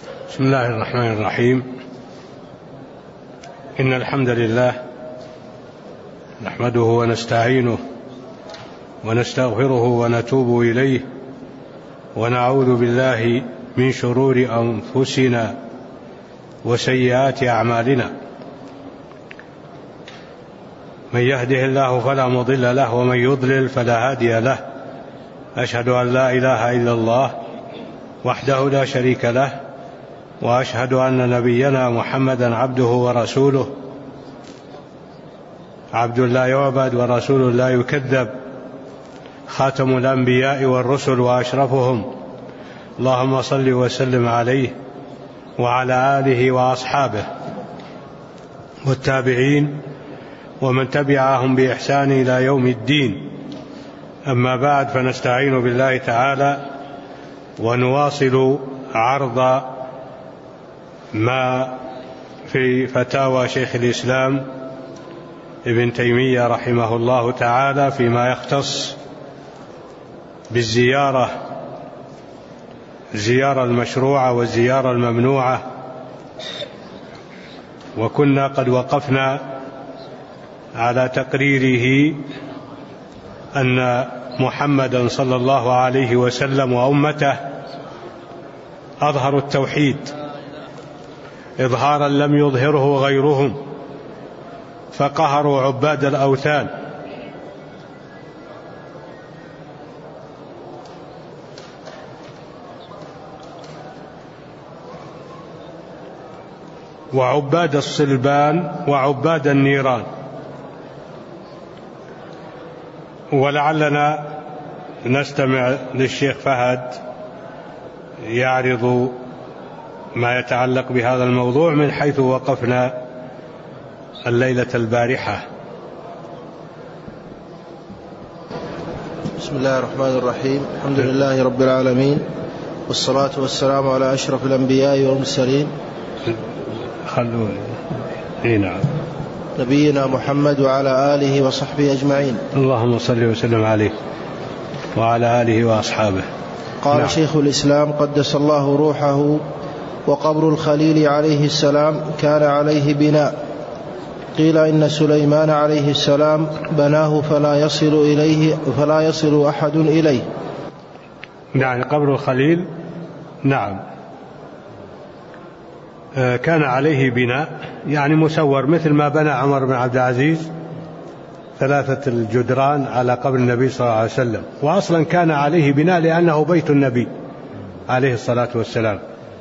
بسم الله الرحمن الرحيم. إن الحمد لله نحمده ونستعينه ونستغفره ونتوب إليه، ونعوذ بالله من شرور أنفسنا وسيئات أعمالنا. من يهده الله فلا مضل له، ومن يضلل فلا هادي له. أشهد أن لا إله إلا الله وحده لا شريك له، وأشهد أن نبينا محمدا عبده ورسوله، عبد لا يعبد ورسول لا يكذب، خاتم الأنبياء والرسل وأشرفهم. اللهم صل وسلم عليه وعلى آله وأصحابه والتابعين ومن تبعهم بإحسان إلى يوم الدين. أما بعد، فنستعين بالله تعالى ونواصل عرض ما في فتاوى شيخ الإسلام ابن تيمية رحمه الله تعالى فيما يختص بالزيارة، الزيارة المشروعة والزيارة الممنوعة. وكنا قد وقفنا على تقريره أن محمدا صلى الله عليه وسلم وأمته أظهروا التوحيد إظهارا لم يظهره غيرهم، فقهروا عباد الأوثان، وعباد الصلبان وعباد النيران. ولعلنا نستمع للشيخ فهد يعرض ما يتعلق بهذا الموضوع من حيث وقفنا الليلة البارحة. بسم الله الرحمن الرحيم. الحمد لله رب العالمين، والصلاة والسلام على أشرف الأنبياء والمرسلين، نعم، نبينا محمد وعلى آله وصحبه أجمعين. اللهم صل وسلم عليه وعلى آله وأصحابه. قال نعم. شيخ الإسلام قدس الله روحه: وقبر الخليل عليه السلام كان عليه بناء، قيل إن سليمان عليه السلام بناه فلا يصل أحد إليه. يعني قبر الخليل نعم كان عليه بناء، يعني مسور، مثل ما بنى عمر بن عبد العزيز 3 الجدران على قبر النبي صلى الله عليه وسلم. وأصلا كان عليه بناء لأنه بيت النبي عليه الصلاة والسلام،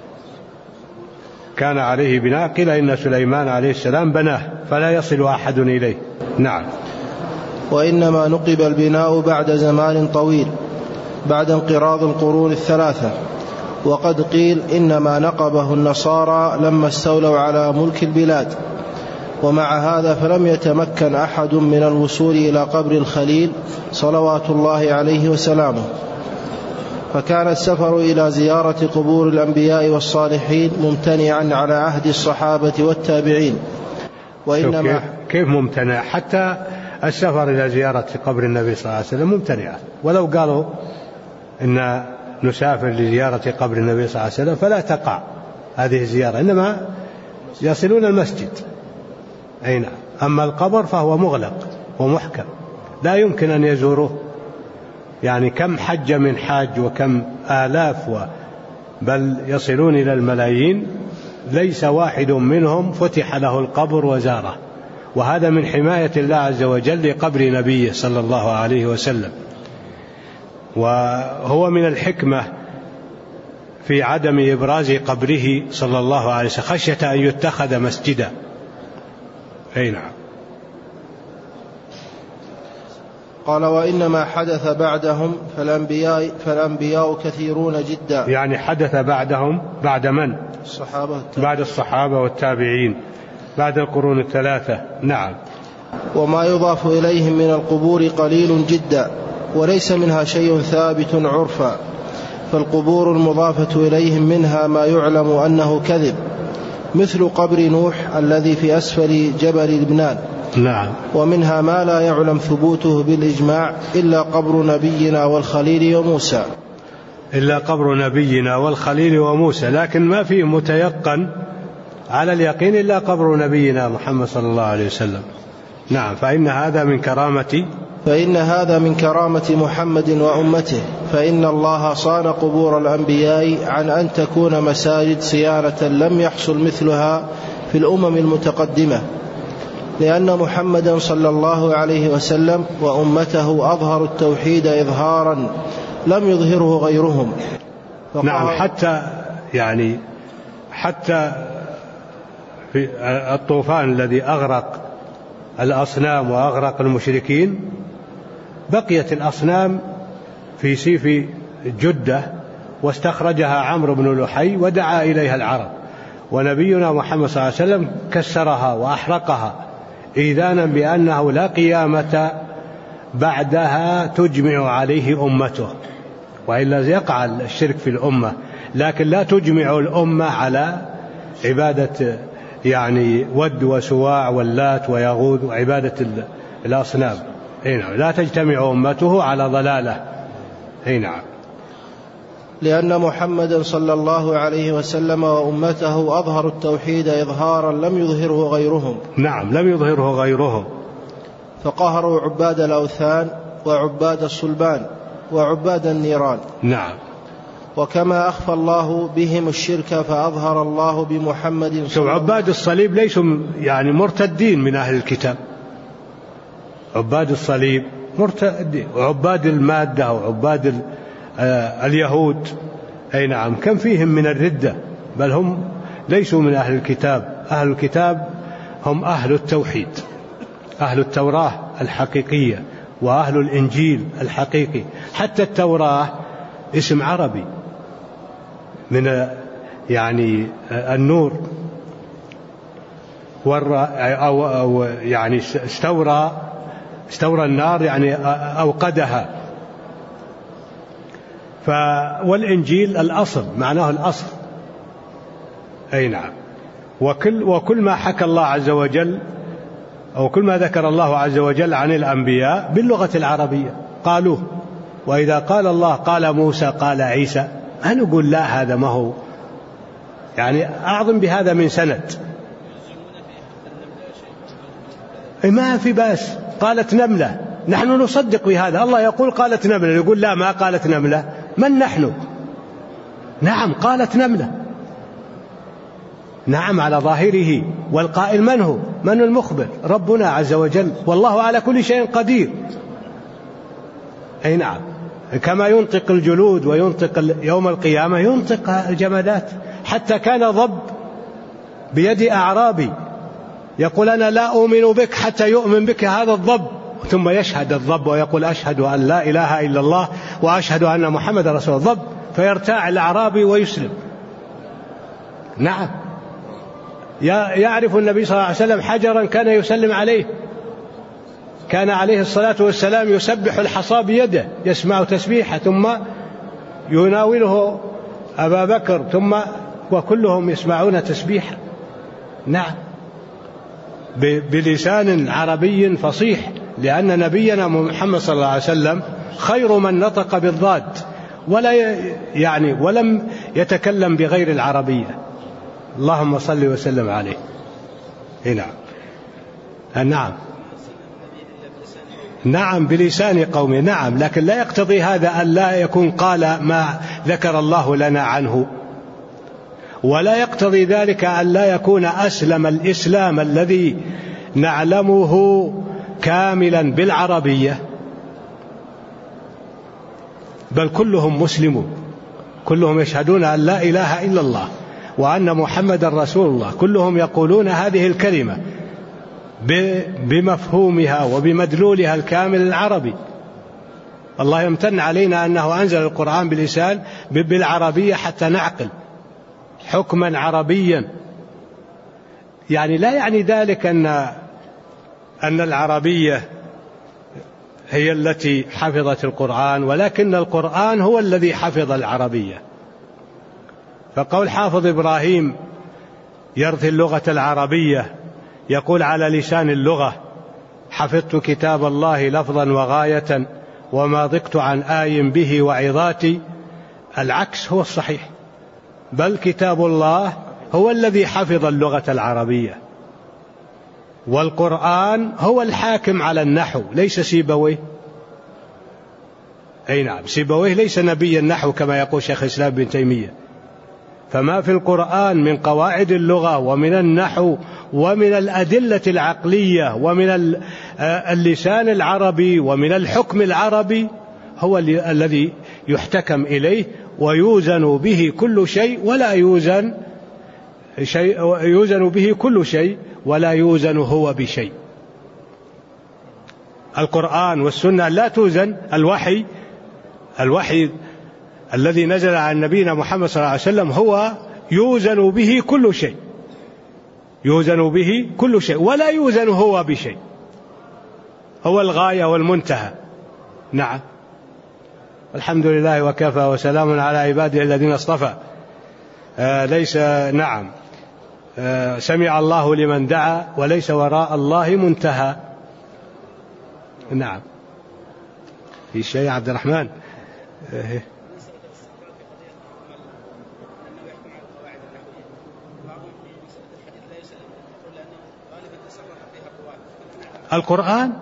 كان عليه بناء. قيل إن سليمان عليه السلام بناه فلا يصل أحد إليه. نعم. وإنما نقب البناء بعد زمان طويل، بعد انقراض القرون 3. وقد قيل إنما نقبه النصارى لما استولوا على ملك البلاد. ومع هذا فلم يتمكن أحد من الوصول إلى قبر الخليل صلوات الله عليه وسلامه، فكان السفر إلى زيارة قبور الأنبياء والصالحين ممتنعا على عهد الصحابة والتابعين. وإنما كيف ممتنع؟ حتى السفر إلى زيارة قبر النبي صلى الله عليه وسلم ممتنع، ولو قالوا إن نسافر لزيارة قبر النبي صلى الله عليه وسلم فلا تقع هذه الزيارة، إنما يصلون المسجد. أين أما القبر فهو مغلق ومحكم، لا يمكن أن يزوروه. يعني كم حج من حاج وكم آلاف بل يصلون إلى الملايين، ليس واحد منهم فتح له القبر وزاره. وهذا من حماية الله عز وجل لقبر نبيه صلى الله عليه وسلم. وهو من الحكمة في عدم إبراز قبره صلى الله عليه وسلم خشية أن يتخذ مسجدا. أي نعم. قال: وإنما حدث بعدهم فالأنبياء كثيرون جدا. يعني حدث بعدهم، بعد من؟ بعد الصحابة والتابعين، بعد القرون 3. نعم. وما يضاف إليهم من القبور قليل جدا، وليس منها شيء ثابت عرفا، فالقبور المضافة إليهم منها ما يعلم أنه كذب، مثل قبر نوح الذي في أسفل جبل لبنان. نعم. ومنها ما لا يعلم ثبوته بالإجماع إلا قبر نبينا والخليل وموسى. إلا قبر نبينا والخليل وموسى، لكن ما فيه متيقن على اليقين إلا قبر نبينا محمد صلى الله عليه وسلم. نعم. فإن هذا من كرامة محمد وأمته، فإن الله صان قبور الأنبياء عن أن تكون مساجد صيانة لم يحصل مثلها في الأمم المتقدمة، لأن محمدا صلى الله عليه وسلم وأمته أظهروا التوحيد إظهارا لم يظهره غيرهم. نعم. حتى في الطوفان الذي أغرق الأصنام وأغرق المشركين، بقيت الأصنام في سيف جدة واستخرجها عمرو بن لحي ودعا إليها العرب، ونبينا محمد صلى الله عليه وسلم كسرها وأحرقها إذانا بأنه لا قيامة بعدها تجمع عليه أمته، وإلا يقع الشرك في الأمة، لكن لا تجمع الأمة على عبادة ود وسواع واللات ويغوث وعبادة الأصنام. لا تجتمع أمته على ضلالة. نعم. لأن محمدا صلى الله عليه وسلم وأمته أظهروا التوحيد إظهارا لم يظهره غيرهم. نعم، لم يظهره غيرهم. فقهروا عباد الأوثان وعباد الصلبان وعباد النيران. نعم. وكما أخفى الله بهم الشرك فأظهر الله بمحمد شوف، عباد الصليب ليسوا مرتدين من أهل الكتاب، عباد الصليب مرتدين، وعباد المادة وعباد اليهود نعم كم فيهم من الردة، بل هم ليسوا من أهل الكتاب. أهل الكتاب هم أهل التوحيد، أهل التوراة الحقيقية وأهل الإنجيل الحقيقي. حتى التوراة اسم عربي من النور، أو استورى النار أوقدها. والإنجيل الأصل، معناه الأصل. نعم. وكل ما حكى الله عز وجل أو كل ما ذكر الله عز وجل عن الأنبياء باللغة العربية قالوه. وإذا قال الله قال موسى قال عيسى، أنا نقول لا، هذا ما هو أعظم بهذا من سند. ما في بأس، قالت نملة، نحن نصدق بهذا. الله يقول قالت نملة، يقول لا ما قالت نملة، من نحن؟ نعم قالت نملة، نعم على ظاهره. والقائل من هو؟ من المخبر؟ ربنا عز وجل، والله على كل شيء قدير. نعم. كما ينطق الجلود وينطق يوم القيامة ينطق الجمادات. حتى كان ضب بيد أعرابي يقول أنا لا أؤمن بك حتى يؤمن بك هذا الضب، ثم يشهد الضب ويقول أشهد أن لا إله إلا الله وأشهد أن محمد رسول الله، فيرتاع الأعرابي ويسلم. نعم. يعرف النبي صلى الله عليه وسلم حجرا كان يسلم عليه، كان عليه الصلاة والسلام يسبح الحصى بيده، يسمع تسبيحه ثم يناوله أبا بكر، ثم وكلهم يسمعون تسبيحه. نعم، بلسان عربي فصيح، لأن نبينا محمد صلى الله عليه وسلم خير من نطق بالضاد ولم يتكلم بغير العربية. اللهم صل وسلم عليه. نعم. نعم. نعم بلسان قومه. نعم، لكن لا يقتضي هذا أن لا يكون قال ما ذكر الله لنا عنه، ولا يقتضي ذلك أن لا يكون أسلم الإسلام الذي نعلمه كاملا بالعربية، بل كلهم مسلمون، كلهم يشهدون أن لا إله إلا الله وأن محمد رسول الله، كلهم يقولون هذه الكلمة بمفهومها وبمدلولها الكامل العربي. الله يمتن علينا أنه أنزل القرآن بلسان بالعربية حتى نعقل حكما عربيا. لا يعني ذلك أن العربية هي التي حفظت القرآن، ولكن القرآن هو الذي حفظ العربية. فقول حافظ إبراهيم يرثي اللغة العربية يقول على لسان اللغة: حفظت كتاب الله لفظا وغاية، وما ضقت عن آي به وعظاتي، العكس هو الصحيح، بل كتاب الله هو الذي حفظ اللغة العربية، والقرآن هو الحاكم على النحو ليس سيبويه. أي نعم، سيبويه ليس نبي النحو كما يقول شيخ الإسلام ابن تيمية. فما في القرآن من قواعد اللغة ومن النحو ومن الأدلة العقلية ومن اللسان العربي ومن الحكم العربي هو الذي يحتكم إليه ويوزن به كل شيء ولا يوزن هو بشيء. القرآن والسنة لا توزن. الوحي الذي نزل عن نبينا محمد صلى الله عليه وسلم هو يوزن به كل شيء ولا يوزن هو بشيء، هو الغاية والمنتهى. نعم. الحمد لله وكفى وسلام على عباده الذين اصطفى. ليس نعم سمع الله لمن دعا وليس وراء الله منتهى. نعم. في شيء عبد الرحمن؟ القرآن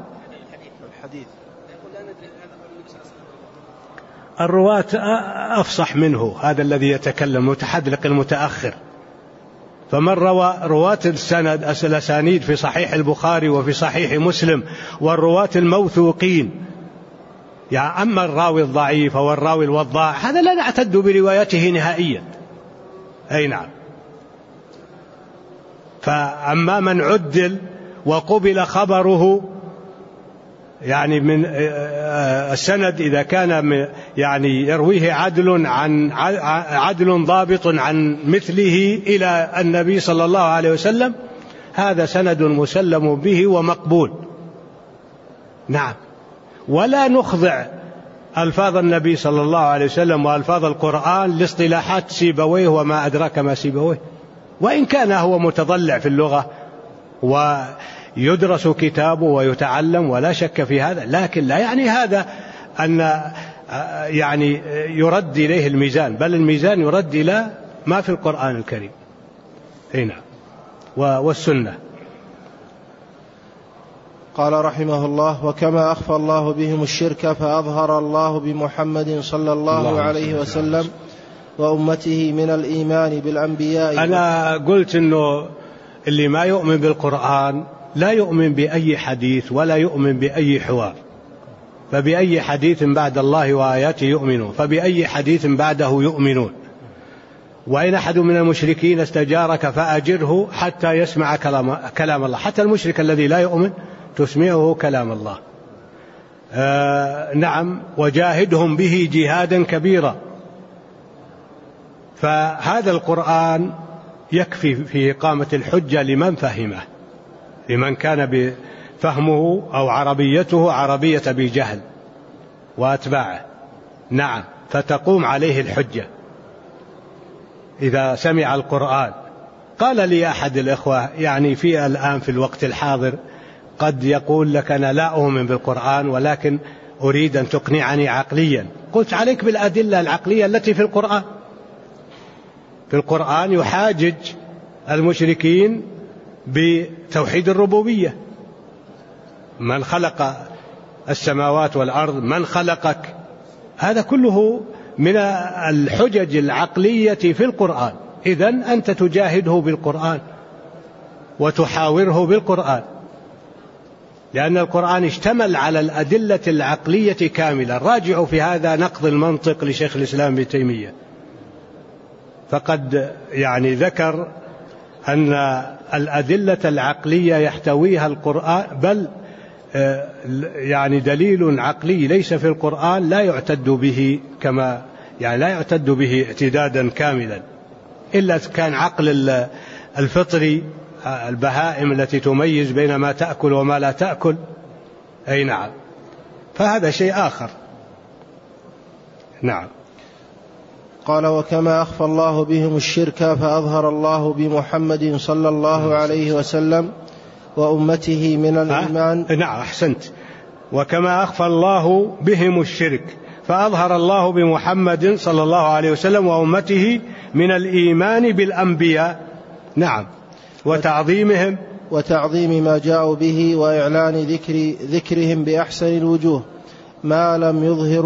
الرواة أفصح منه، هذا الذي يتكلم متحدلق المتأخر. فمن روى رواة السند الأسانيد في صحيح البخاري وفي صحيح مسلم والرواة الموثوقين، يعني أما الراوي الضعيف أو الراوي الوضاع هذا لا نعتد بروايته نهائيا. أي نعم. فأما من عدل وقبل خبره، يعني من السند إذا كان يعني يرويه عدل ضابط عن مثله إلى النبي صلى الله عليه وسلم، هذا سند مسلم به ومقبول. نعم. ولا نخضع ألفاظ النبي صلى الله عليه وسلم وألفاظ القرآن لاصطلاحات سيبويه وما أدراك ما سيبويه، وإن كان هو متضلع في اللغة ويدرس كتابه ويتعلم ولا شك في هذا، لكن لا يعني هذا أن يعني يرد إليه الميزان، بل الميزان يرد إلى ما في القرآن الكريم. هنا والسنة. قال رحمه الله: وكما أخفى الله بهم الشرك فأظهر الله بمحمد صلى الله عليه وسلم وأمته من الإيمان بالأنبياء. أنا قلت إنه اللي ما يؤمن بالقرآن لا يؤمن بأي حديث ولا يؤمن بأي حوار، فبأي حديث بعد الله وآياته يؤمنون، فبأي حديث بعده يؤمنون. وإن أحد من المشركين استجارك فأجره حتى يسمع كلام الله. حتى المشرك الذي لا يؤمن تسمعه كلام الله. نعم. وجاهدهم به جهادا كبيرا. فهذا القرآن يكفي في إقامة الحجة لمن فهمه، لمن كان بفهمه أو عربيته عربية بجهل وأتباعه. نعم. فتقوم عليه الحجة إذا سمع القرآن. قال لي أحد الإخوة يعني في الآن في الوقت الحاضر قد يقول لك أنا لا أؤمن بالقرآن ولكن أريد أن تقنعني عقليا. قلت عليك بالأدلة العقلية التي في القرآن. في القرآن يحاجج المشركين بتوحيد الربوبية. من خلق السماوات والأرض، من خلقك، هذا كله من الحجج العقلية في القرآن. إذن أنت تجاهده بالقرآن وتحاوره بالقرآن، لأن القرآن اشتمل على الأدلة العقلية كاملة. راجعوا في هذا نقض المنطق لشيخ الإسلام ابن تيمية، فقد يعني ذكر أن الأدلة العقلية يحتويها القرآن، بل يعني دليل عقلي ليس في القرآن لا يعتد به كما يعني لا يعتد به اعتدادا كاملا، إلا كان عقل الفطري، البهائم التي تميز بين ما تأكل وما لا تأكل. أي نعم. فهذا شيء آخر. نعم. قال: وكما أخفى الله بهم الشرك فأظهر الله بمحمد صلى الله عليه وسلم وأمته من الإيمان. نعم أحسنت. وكما أخفى الله بهم الشرك فأظهر الله بمحمد صلى الله عليه وسلم وأمته من الإيمان بالأنبياء. نعم. وتعظيم ما جاءوا به وإعلان ذكرهم بأحسن الوجوه ما لم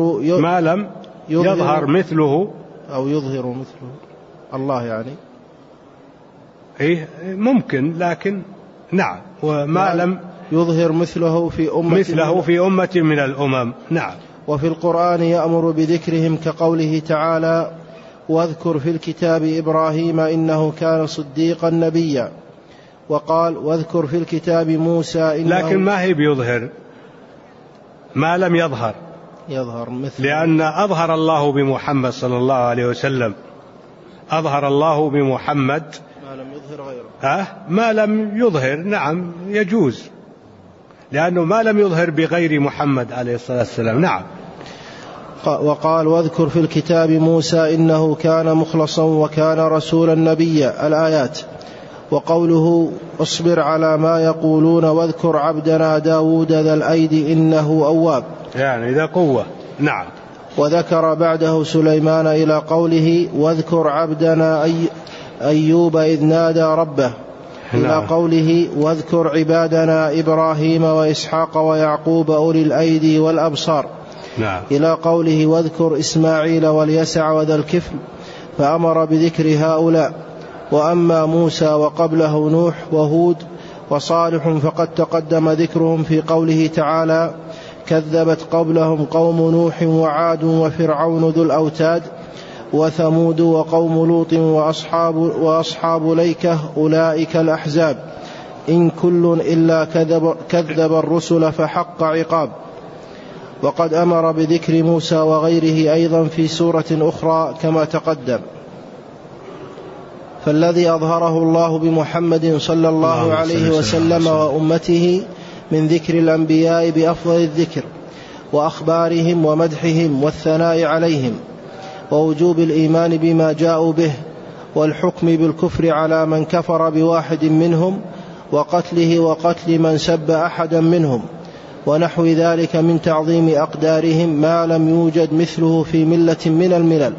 يظهر مثله أو يظهر مثله الله يعني إيه ممكن، لكن نعم، وما لم يظهر مثله في أمة من الأمم. نعم. وفي القرآن يأمر بذكرهم كقوله تعالى: واذكر في الكتاب إبراهيم إنه كان صديقا نبيا. وقال: واذكر في الكتاب موسى إنه. لكن ما هي بيظهر، ما لم يظهر مثل، لأن أظهر الله بمحمد صلى الله عليه وسلم، أظهر الله بمحمد ما لم يظهر غيره. ما لم يظهر، نعم يجوز، لأنه ما لم يظهر بغير محمد عليه الصلاة والسلام. نعم. وقال: واذكر في الكتاب موسى إنه كان مخلصا وكان رسولا نبيا، الآيات. وقوله: اصبر على ما يقولون واذكر عبدنا داود ذا الأيد إنه أواب، يعني ذا قوة. نعم. وذكر بعده سليمان إلى قوله: واذكر عبدنا أيوب إذ نادى ربه، إلى قوله: واذكر عبادنا إبراهيم وإسحاق ويعقوب أولي الأيدي والأبصار. نعم. إلى قوله: واذكر إسماعيل واليسع وذا الكفل، فأمر بذكر هؤلاء. وأما موسى وقبله نوح وهود وصالح فقد تقدم ذكرهم في قوله تعالى: كذبت قبلهم قوم نوح وعاد وفرعون ذو الأوتاد وثمود وقوم لوط وأصحاب ليكة أولئك الأحزاب إن كل إلا كذب الرسل فحق عقاب. وقد أمر بذكر موسى وغيره أيضا في سورة أخرى كما تقدم. فالذي أظهره الله بمحمد صلى الله عليه وسلم وأمته من ذكر الأنبياء بأفضل الذكر وأخبارهم ومدحهم والثناء عليهم ووجوب الإيمان بما جاءوا به والحكم بالكفر على من كفر بواحد منهم وقتله وقتل من سب أحدا منهم ونحو ذلك من تعظيم أقدارهم ما لم يوجد مثله في ملة من الملل.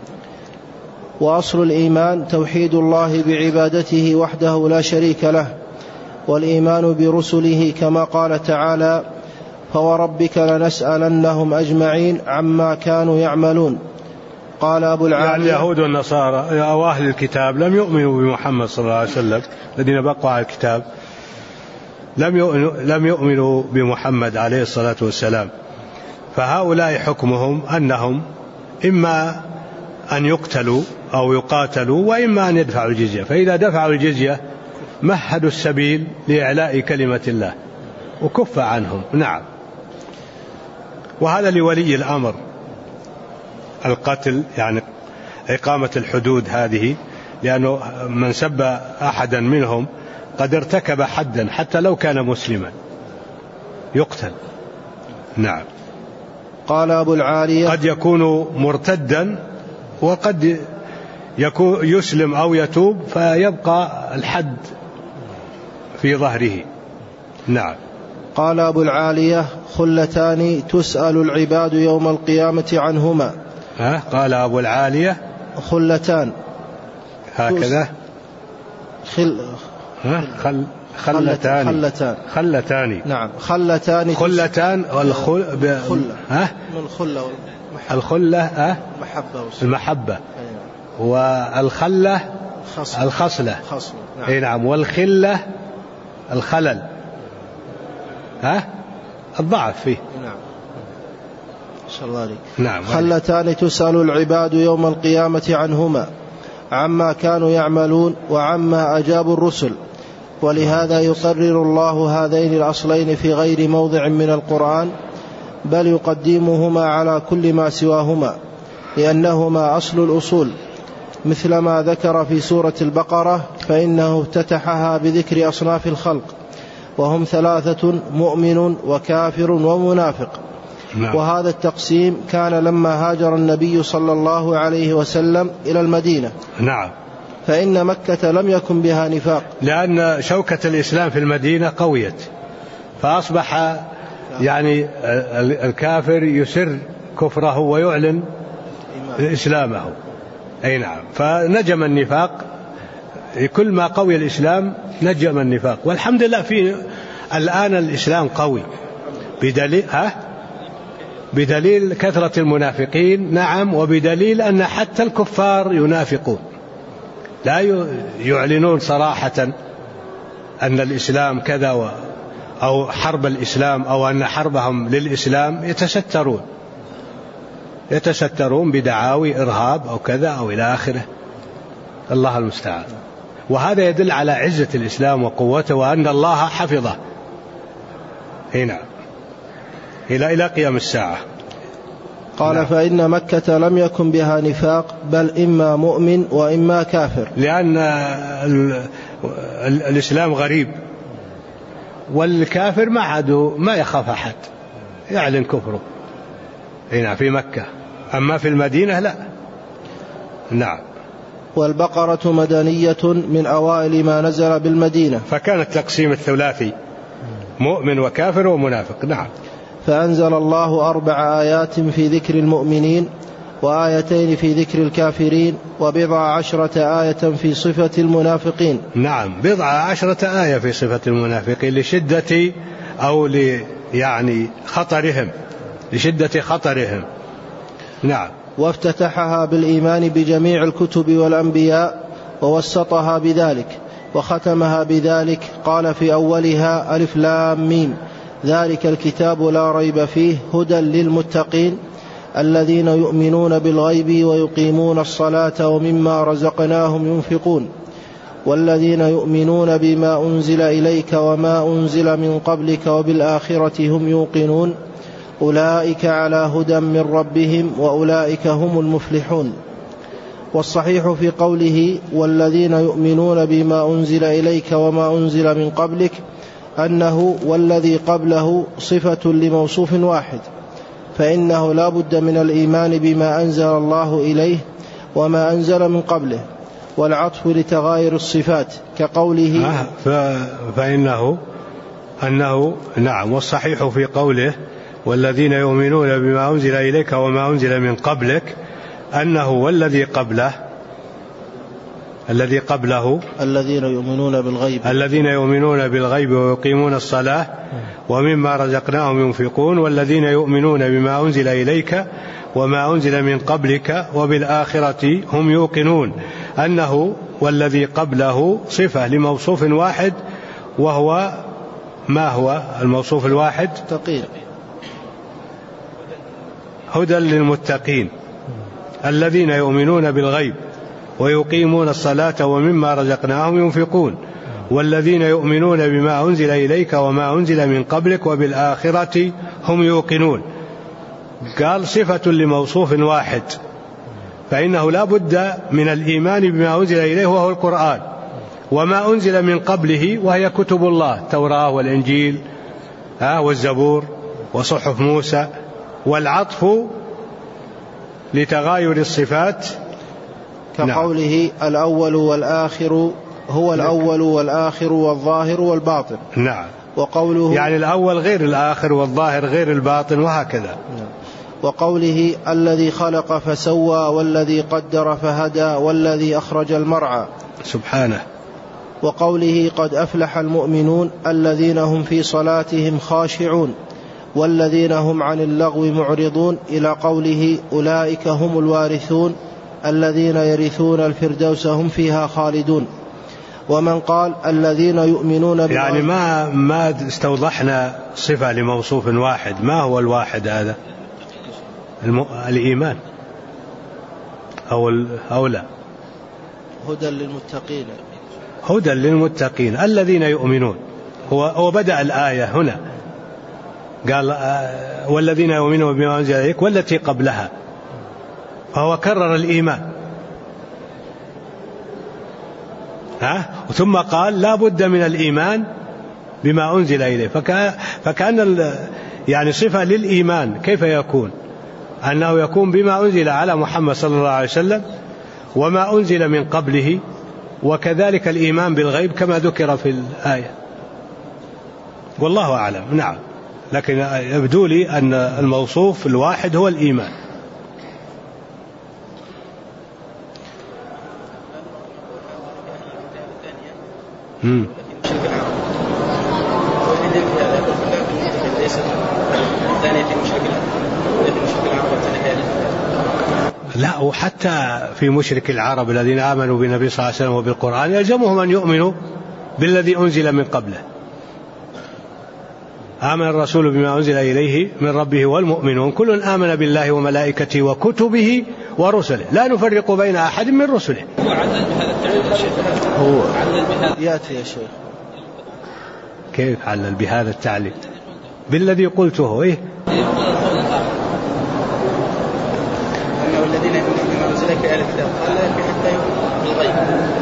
وأصل الإيمان توحيد الله بعبادته وحده لا شريك له، والإيمان برسله كما قال تعالى: فوربك لنسألنهم أجمعين عما كانوا يعملون. قال أبو العالية: يعني اليهود والنصارى أو أهل الكتاب لم يؤمنوا بمحمد صلى الله عليه وسلم، الذين بقوا على الكتاب لم يؤمنوا بمحمد عليه الصلاة والسلام، فهؤلاء حكمهم أنهم إما أن يقتلوا أو يقاتلوا وإما أن يدفعوا الجزية، فإذا دفعوا الجزية مهدوا السبيل لإعلاء كلمة الله وكف عنهم. نعم. وهذا لولي الأمر القتل، يعني إقامة الحدود هذه، لأنه من سب أحدا منهم قد ارتكب حدا حتى لو كان مسلما يقتل. نعم. قال أبو العالية: قد يكون مرتدا وقد يكون يسلم أو يتوب فيبقى الحد في ظهره. نعم. قال أبو العالية: خلتان تسأل العباد يوم القيامة عنهما. قال أبو العالية: خلتان، هكذا خلتان. نعم. خلتان الخلة المحبة والخلة الخصلة. نعم. والخلة الخلل، الضعف فيه. نعم. خلتان تسأل العباد يوم القيامة عنهما عما كانوا يعملون وعما أجابوا الرسل، ولهذا يقرر الله هذين الأصلين في غير موضع من القرآن، بل يقدمهما على كل ما سواهما لأنهما أصل الأصول، مثل ما ذكر في سورة البقرة، فإنه افتتحها بذكر أصناف الخلق وهم 3: مؤمن وكافر ومنافق. نعم. وهذا التقسيم كان لما هاجر النبي صلى الله عليه وسلم إلى المدينة. نعم. فإن مكة لم يكن بها نفاق، لأن شوكة الإسلام في المدينة قويت، فأصبح يعني الكافر يسر كفره ويعلن إسلامه. أي نعم. فنجم النفاق، كل ما قوي الإسلام نجم النفاق، والحمد لله في الآن الإسلام قوي بدليل كثرة المنافقين. نعم. وبدليل أن حتى الكفار ينافقون، لا يعلنون صراحة أن الإسلام كذا أو حرب الإسلام أو أن حربهم للإسلام، يتسترون بدعاوي إرهاب أو كذا أو إلى آخره. الله المستعان. وهذا يدل على عزة الإسلام وقوته وأن الله حفظه هنا إلى قيام الساعة. قال نعم. فإن مكة لم يكن بها نفاق، بل إما مؤمن وإما كافر، لأن الإسلام غريب، والكافر ما يخاف أحد يعلن كفره هنا في مكة، أما في المدينة لا. نعم. والبقرة مدنية من أوائل ما نزل بالمدينة، فكان التقسيم الثلاثي مؤمن وكافر ومنافق. نعم. فأنزل الله 4 آيات في ذكر المؤمنين، وآيتين في ذكر الكافرين، و10 آية في صفة المنافقين. نعم. 10 آية في صفة المنافقين لشدة أو يعني خطرهم، لشدة خطرهم. نعم. وافتتحها بالإيمان بجميع الكتب والأنبياء، ووسطها بذلك، وختمها بذلك. قال في أولها: ألف لام ميم، ذلك الكتاب لا ريب فيه، هدى للمتقين الذين يؤمنون بالغيب ويقيمون الصلاة ومما رزقناهم ينفقون، والذين يؤمنون بما أنزل إليك وما أنزل من قبلك وبالآخرة هم يوقنون، أولئك على هدى من ربهم وأولئك هم المفلحون. والصحيح في قوله والذين يؤمنون بما أنزل إليك وما أنزل من قبلك أنه والذي قبله صفة لموصوف واحد، فإنه لا بد من الإيمان بما أنزل الله إليه وما أنزل من قبله، والعطف لتغاير الصفات كقوله فإنه نعم. والصحيح في قوله والذين يؤمنون بما أنزل إليك وما أنزل من قبلك أنه والذي قبله الذين يؤمنون بالغيب ويقيمون الصلاة ومما رزقناهم ينفقون، والذين يؤمنون بما أنزل إليك وما أنزل من قبلك وبالآخرة هم يوقنون. أنه والذي قبله صفة لموصوف واحد، وهو ما هو الموصوف الواحد؟ هدى للمتقين الذين يؤمنون بالغيب ويقيمون الصلاة ومما رزقناهم ينفقون، والذين يؤمنون بما أنزل إليك وما أنزل من قبلك وبالآخرة هم يوقنون. قال صفة لموصوف واحد، فإنه لا بد من الإيمان بما أنزل إليه وهو القرآن، وما أنزل من قبله وهي كتب الله، التوراة والإنجيل والزبور وصحف موسى. والعطف لتغاير الصفات كقوله الأول والآخر، هو الأول والآخر والظاهر والباطن. نعم. وقوله يعني الأول غير الآخر والظاهر غير الباطن وهكذا. وقوله الذي خلق فسوى والذي قدر فهدى والذي أخرج المرعى سبحانه. وقوله قد أفلح المؤمنون الذين هم في صلاتهم خاشعون والذين هم عن اللغو معرضون، إلى قوله أولئك هم الوارثون الذين يرثون الفردوس هم فيها خالدون. ومن قال الذين يؤمنون يعني ما استوضحنا صفة لموصوف واحد. ما هو الواحد هذا؟ الإيمان أو لا؟ هدى للمتقين الذين يؤمنون. هو بدأ الآية هنا قال والذين يؤمنون بما أنزل إليك والتي قبلها، فهو كرر الإيمان ثم قال لا بد من الإيمان بما أنزل إليه. فكان يعني صفة للإيمان كيف يكون؟ أنه يكون بما أنزل على محمد صلى الله عليه وسلم وما أنزل من قبله، وكذلك الإيمان بالغيب كما ذكر في الآية. والله أعلم. نعم. لكن يبدو لي أن الموصوف الواحد هو الإيمان. لا، وحتى في مشرك العرب الذين آمنوا بالنبي صلى الله عليه وسلم وبالقرآن يلزمهم أن يؤمنوا بالذي أنزل من قبله. آمن الرسول بما أنزل إليه من ربه والمؤمنون كل آمن بالله وملائكته وكتبه ورسله لا نفرق بين أحد من رسله. هو علل بهذا التعليل يا شيخ. هو يأتي يا شيخ. كيف علل بهذا التعليل؟ بالذي قلته. إيه؟ والذين يؤمنون بما أنزل إليك أهل الكتاب قال لا يكفي حتى يؤمنوا بالغيب.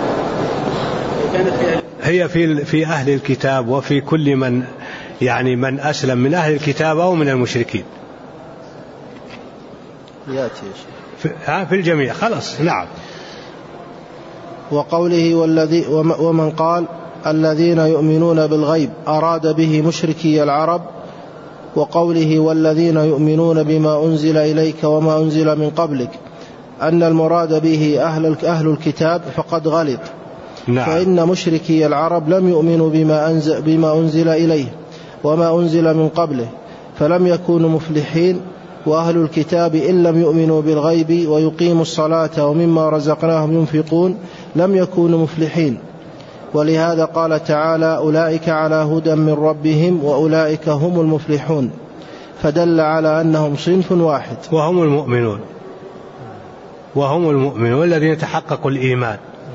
هي في أهل الكتاب وفي كل من يعني من أسلم من أهل الكتاب أو من المشركين. يأتي في الجميع خلاص. نعم. وقوله ومن قال الذين يؤمنون بالغيب أراد به مشركي العرب. وقوله والذين يؤمنون بما أنزل إليك وما أنزل من قبلك أن المراد به أهل الكتاب فقد غلط. نعم. فإن مشركي العرب لم يؤمنوا بما أنزل إليه وما أنزل من قبله فلم يكونوا مفلحين. وأهل الكتاب إن لم يؤمنوا بالغيب ويقيموا الصلاة ومما رزقناهم ينفقون لم يكونوا مفلحين. ولهذا قال تعالى أولئك على هدى من ربهم وأولئك هم المفلحون. فدل على أنهم صنف واحد وهم المؤمنون الذين تحققوا الإيمان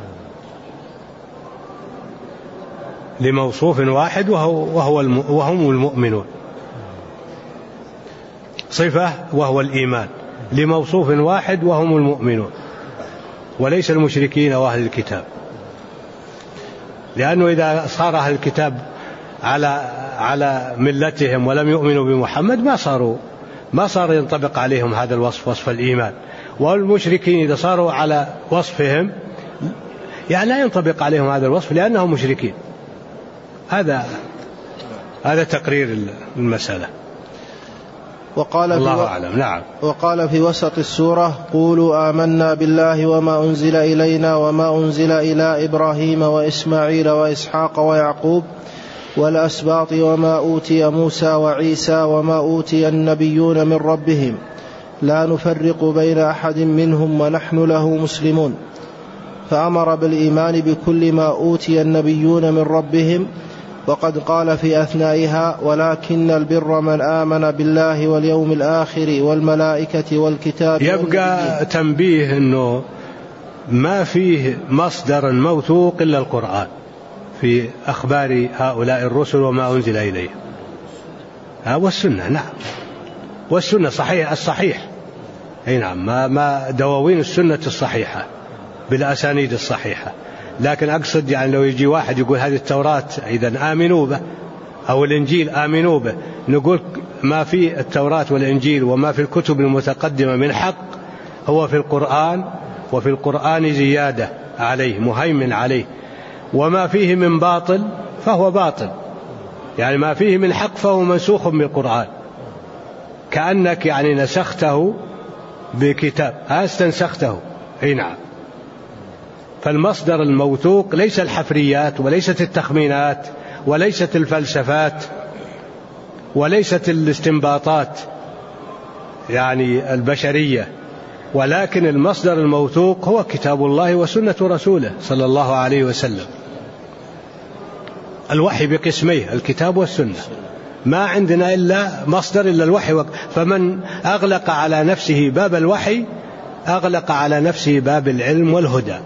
لموصوف واحد وهم المؤمنون. صفة وهو الإيمان لموصوف واحد وهم المؤمنون وليس المشركين وأهل الكتاب. لأنه إذا صار أهل الكتاب على ملتهم ولم يؤمنوا بمحمد ما صار ينطبق عليهم هذا الوصف وصف الإيمان. والمشركين إذا صاروا على وصفهم يعني لا ينطبق عليهم هذا الوصف لأنهم مشركين. هذا تقرير المسألة. الله أعلم. نعم. وقال في وسط السورة قولوا آمنا بالله وما أنزل إلينا وما أنزل إلى إبراهيم وإسماعيل وإسحاق ويعقوب والأسباط وما أوتي موسى وعيسى وما أوتي النبيون من ربهم لا نفرق بين أحد منهم ونحن له مسلمون. فأمر بالإيمان بكل ما أوتي النبيون من ربهم. وقد قال في أثنائها ولكن البر من آمن بالله واليوم الآخر والملائكة والكتاب. يبقى تنبيه أنه ما فيه مصدر موثوق إلا القرآن في أخبار هؤلاء الرسل وما أنزل إليه والسنة. نعم. والسنة الصحيح. أي نعم. ما دواوين السنة الصحيحة بالأسانيد الصحيحة. لكن أقصد يعني لو يجي واحد يقول هذه التوراة إذن آمنوا به أو الإنجيل آمنوا به نقول ما في التوراة والإنجيل وما في الكتب المتقدمة من حق هو في القرآن. وفي القرآن زيادة عليه مهيمن عليه. وما فيه من باطل فهو باطل. يعني ما فيه من حق فهو منسوخ بالقرآن. كأنك يعني نسخته بكتاب استنسخته. أي نعم. فالمصدر الموثوق ليس الحفريات وليست التخمينات وليست الفلسفات وليست الاستنباطات يعني البشرية، ولكن المصدر الموثوق هو كتاب الله وسنة رسوله صلى الله عليه وسلم. الوحي بقسميه الكتاب والسنة. ما عندنا إلا مصدر إلا الوحي. فمن أغلق على نفسه باب الوحي أغلق على نفسه باب العلم والهدى.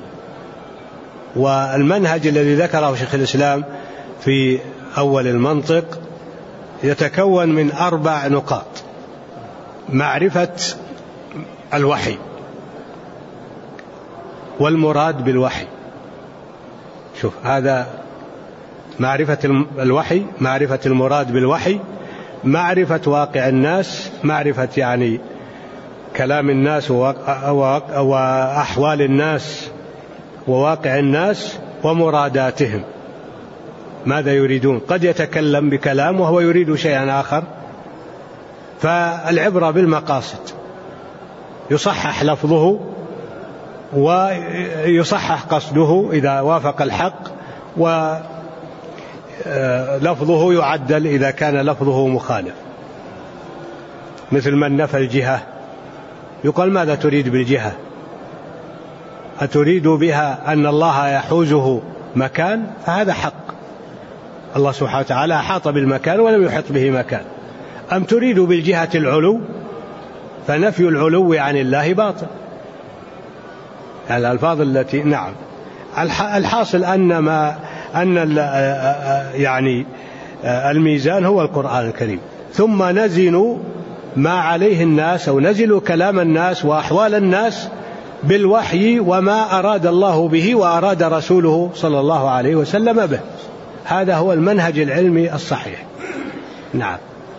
والمنهج الذي ذكره شيخ الإسلام في أول المنطق يتكون من 4 نقاط: معرفة الوحي والمراد بالوحي. شوف هذا معرفة الوحي، معرفة المراد بالوحي، معرفة واقع الناس، معرفة يعني كلام الناس وأحوال الناس وواقع الناس ومراداتهم. ماذا يريدون، قد يتكلم بكلام وهو يريد شيئا آخر. فالعبرة بالمقاصد، يصحح لفظه ويصحح قصده إذا وافق الحق، ولفظه يعدل إذا كان لفظه مخالف. مثل من نفى الجهة يقال ماذا تريد بالجهة؟ أتريد بها أن الله يحوزه مكان؟ فهذا حق، الله سبحانه وتعالى أحاط بالمكان ولم يحط به مكان. أم تريد بالجهة العلو؟ فنفي العلو عن الله باطل. الألفاظ التي نعم. الحاصل أن الميزان هو القرآن الكريم، ثم نزنوا ما عليه الناس أو نزلوا كلام الناس وأحوال الناس بالوحي وما أراد الله به وأراد رسوله صلى الله عليه وسلم به. هذا هو المنهج العلمي الصحيح. نعم.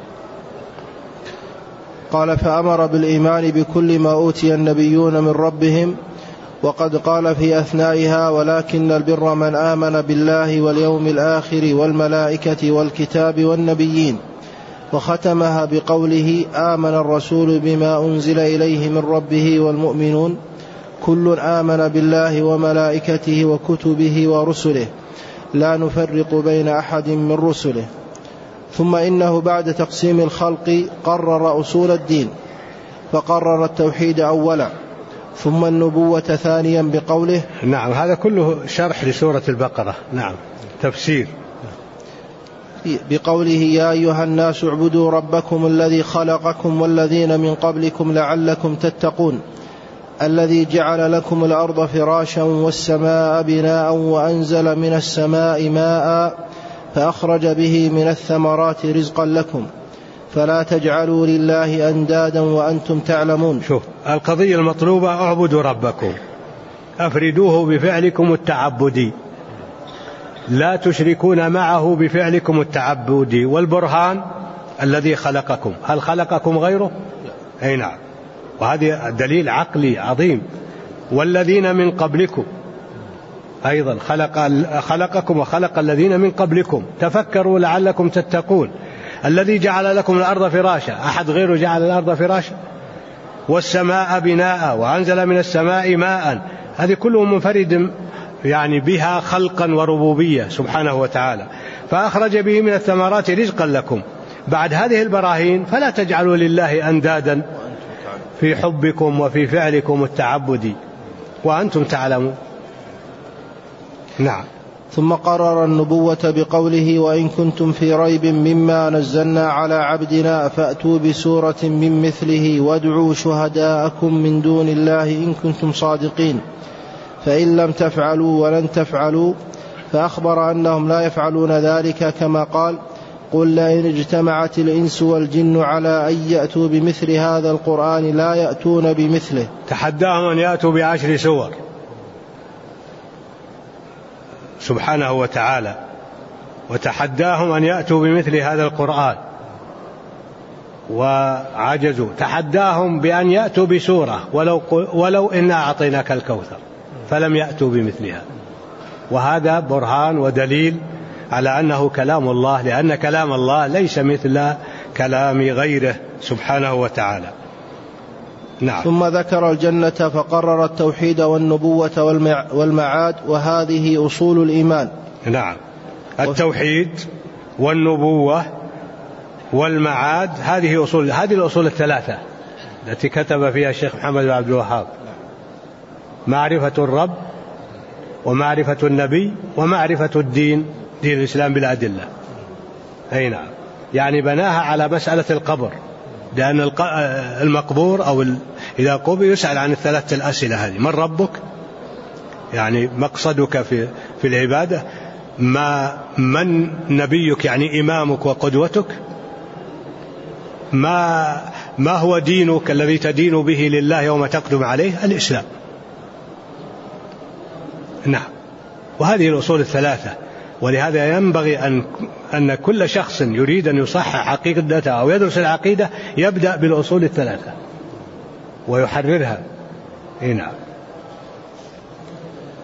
قال: فأمر بالإيمان بكل ما أوتي النبيون من ربهم. وقد قال في أثنائها: ولكن البر من آمن بالله واليوم الآخر والملائكة والكتاب والنبيين. وختمها بقوله: آمن الرسول بما أنزل إليه من ربه والمؤمنون كل آمن بالله وملائكته وكتبه ورسله لا نفرق بين أحد من رسله. ثم إنه بعد تقسيم الخلق قرر أصول الدين، فقرر التوحيد أولا، ثم النبوة ثانيا بقوله. نعم، هذا كله شرح لسورة البقرة. نعم، تفسير. بقوله: يا أيها الناس اعبدوا ربكم الذي خلقكم والذين من قبلكم لعلكم تتقون الذي جعل لكم الأرض فراشا والسماء بناء وأنزل من السماء ماء فأخرج به من الثمرات رزقا لكم فلا تجعلوا لله أندادا وأنتم تعلمون. شوف القضية المطلوبة: اعبدوا ربكم، أفردوه بفعلكم التعبدي، لا تشركون معه بفعلكم التعبدي. والبرهان الذي خلقكم، هل خلقكم غيره؟ أي نعم، وهذا دليل عقلي عظيم. والذين من قبلكم أيضا خلقكم وخلق الذين من قبلكم، تفكروا لعلكم تتقون. الذي جعل لكم الأرض فراشا، أحد غيره جعل الأرض فراشا؟ والسماء بناء وأنزل من السماء ماء، هذه كلهم منفرد بها خلقا وربوبية سبحانه وتعالى. فأخرج به من الثمرات رزقا لكم. بعد هذه البراهين فلا تجعلوا لله أندادا في حبكم وفي فعلكم التعبدي وأنتم تعلمون. نعم. ثم قرر النبوة بقوله: وإن كنتم في ريب مما نزلنا على عبدنا فأتوا بسورة من مثله وادعوا شهداءكم من دون الله إن كنتم صادقين، فإن لم تفعلوا ولن تفعلوا. فأخبر أنهم لا يفعلون ذلك كما قال: قل لئن اجتمعت الإنس والجن على أن يأتوا بمثل هذا القرآن لا يأتون بمثله. تحداهم أن يأتوا ب10 سور سبحانه وتعالى، وتحداهم أن يأتوا بمثل هذا القرآن وعجزوا. تحداهم بأن يأتوا بسورة ولو إنا أعطيناك الكوثر، فلم يأتوا بمثلها. وهذا برهان ودليل على أنه كلام الله، لأن كلام الله ليس مثل كلام غيره سبحانه وتعالى. نعم. ثم ذكر الجنة فقرر التوحيد والنبوة والمعاد، وهذه أصول الإيمان. نعم، التوحيد والنبوة والمعاد، هذه الأصول الثلاثة التي كتب فيها الشيخ محمد بن عبد الوهاب: معرفة الرب ومعرفة النبي ومعرفة الدين، دين الإسلام بالأدلة. أي نعم، بناها على مسألة القبر، لأن المقبور أو إذا قبر يسأل عن الثلاثة الأسئلة هذه: من ربك؟ مقصدك في العبادة. من نبيك؟ إمامك وقدوتك. ما هو دينك الذي تدين به لله يوم تقدم عليه؟ الإسلام. نعم، وهذه الأصول الثلاثة. ولهذا ينبغي أن كل شخص يريد أن يصحح عقيدته أو يدرس العقيدة يبدأ بالأصول الثلاثة ويحررها. نعم.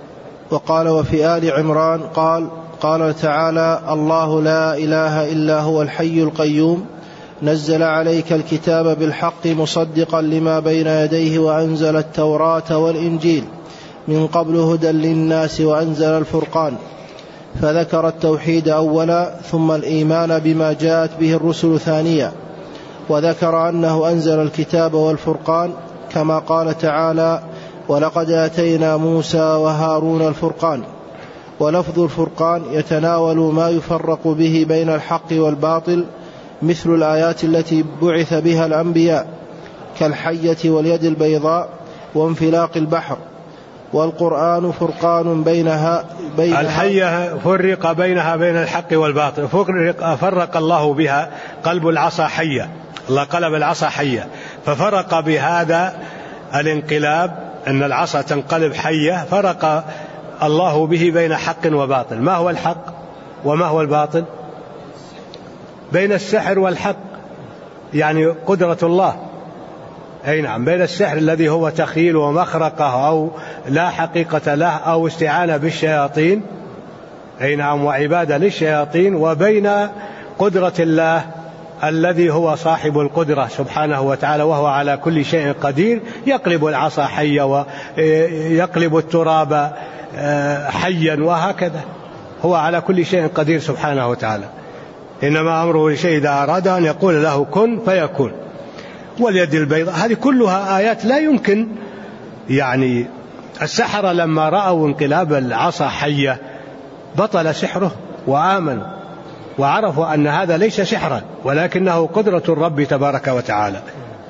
وقال وفي آل عمران قال تعالى الله لا إله إلا هو الحي القيوم نزل عليك الكتاب بالحق مصدقا لما بين يديه وأنزل التوراة والإنجيل من قبل هدى للناس وأنزل الفرقان، فذكر التوحيد أولا ثم الإيمان بما جاءت به الرسل ثانيا، وذكر أنه أنزل الكتاب والفرقان كما قال تعالى ولقد آتينا موسى وهارون الفرقان. ولفظ الفرقان يتناول ما يفرق به بين الحق والباطل مثل الآيات التي بعث بها الأنبياء كالحية واليد البيضاء وانفلاق البحر. والقرآن فرقان بينها الحية فرق بينها بين الحق والباطل، فرق الله بها قلب العصا حية، الله قلب العصا حية، ففرق بهذا الانقلاب أن العصا تنقلب حية، فرق الله به بين حق وباطل. ما هو الحق وما هو الباطل؟ بين السحر والحق، يعني قدرة الله، أي نعم، بين السحر الذي هو تخيل ومخرقة أو لا حقيقة له أو استعانة بالشياطين، أي نعم، وعبادة للشياطين، وبين قدرة الله الذي هو صاحب القدرة سبحانه وتعالى وهو على كل شيء قدير، يقلب العصا حية ويقلب التراب حيا، وهكذا هو على كل شيء قدير سبحانه وتعالى. إنما أمره لشيء إذا أراد أن يقول له كن فيكون. واليد البيضاء، هذه كلها آيات لا يمكن، يعني السحرة لما رأوا انقلاب العصا حية بطل سحره وآمنوا وعرفوا أن هذا ليس سحرا ولكنه قدرة الرب تبارك وتعالى،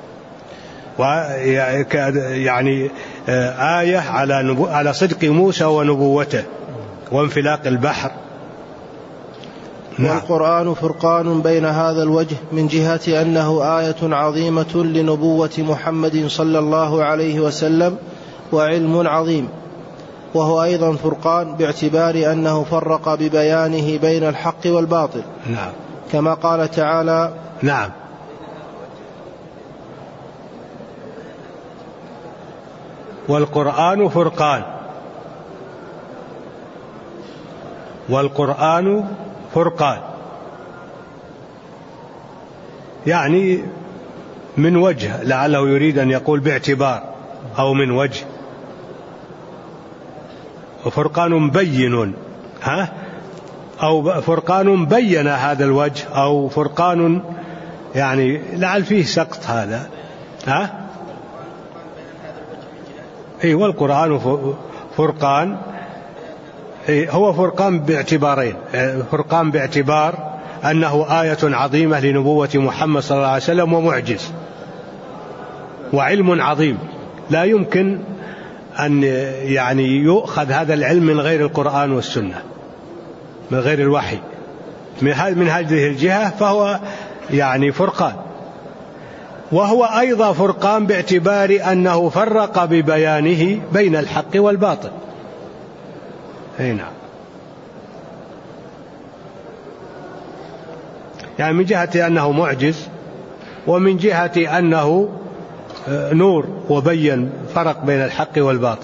يعني آية على صدق موسى ونبوته وانفلاق البحر. والقرآن فرقان بين هذا الوجه من جهة أنه آية عظيمة لنبوة محمد صلى الله عليه وسلم وعلم عظيم، وهو أيضا فرقان باعتبار أنه فرق ببيانه بين الحق والباطل. نعم. كما قال تعالى نعم. والقرآن فرقان، والقرآن فرقان، يعني من وجه، لعله يريد أن يقول باعتبار أو من وجه، وفرقان بين، أو فرقان بين هذا الوجه، أو فرقان يعني لعل فيه سقط هذا، والقرآن فرقان، هو فرقان باعتبارين، فرقان باعتبار أنه آية عظيمة لنبوة محمد صلى الله عليه وسلم ومعجز وعلم عظيم، لا يمكن أن يعني يؤخذ هذا العلم من غير القرآن والسنة، من غير الوحي، من هذه الجهة فهو يعني فرقان. وهو أيضا فرقان باعتبار أنه فرق ببيانه بين الحق والباطل. نعم. يعني من جهة أنه معجز، ومن جهة أنه نور وبين فرق بين الحق والباطل.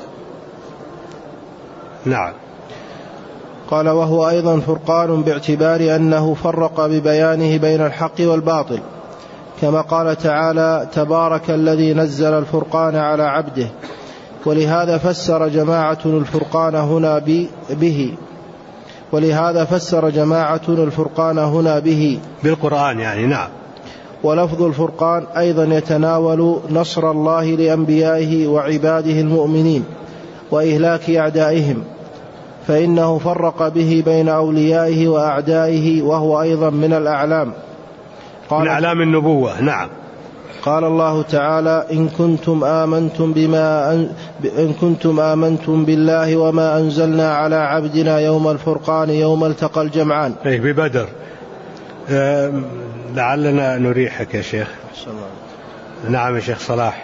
نعم. قال وهو أيضا فرقان باعتبار أنه فرق ببيانه بين الحق والباطل، كما قال تعالى تبارك الذي نزل الفرقان على عبده. ولهذا فسر جماعة الفرقان هنا به، ولهذا فسر جماعة الفرقان هنا به بالقرآن يعني. نعم. ولفظ الفرقان أيضا يتناول نصر الله لأنبيائه وعباده المؤمنين وإهلاك أعدائهم، فإنه فرق به بين أوليائه وأعدائه، وهو أيضا من الأعلام، من أعلام النبوة. نعم. قال الله تعالى إن كنتم آمنتم بالله وما أنزلنا على عبدنا يوم الفرقان يوم التقى الجمعان. ببدر. لعلنا نريحك يا شيخ. نعم يا شيخ صلاح.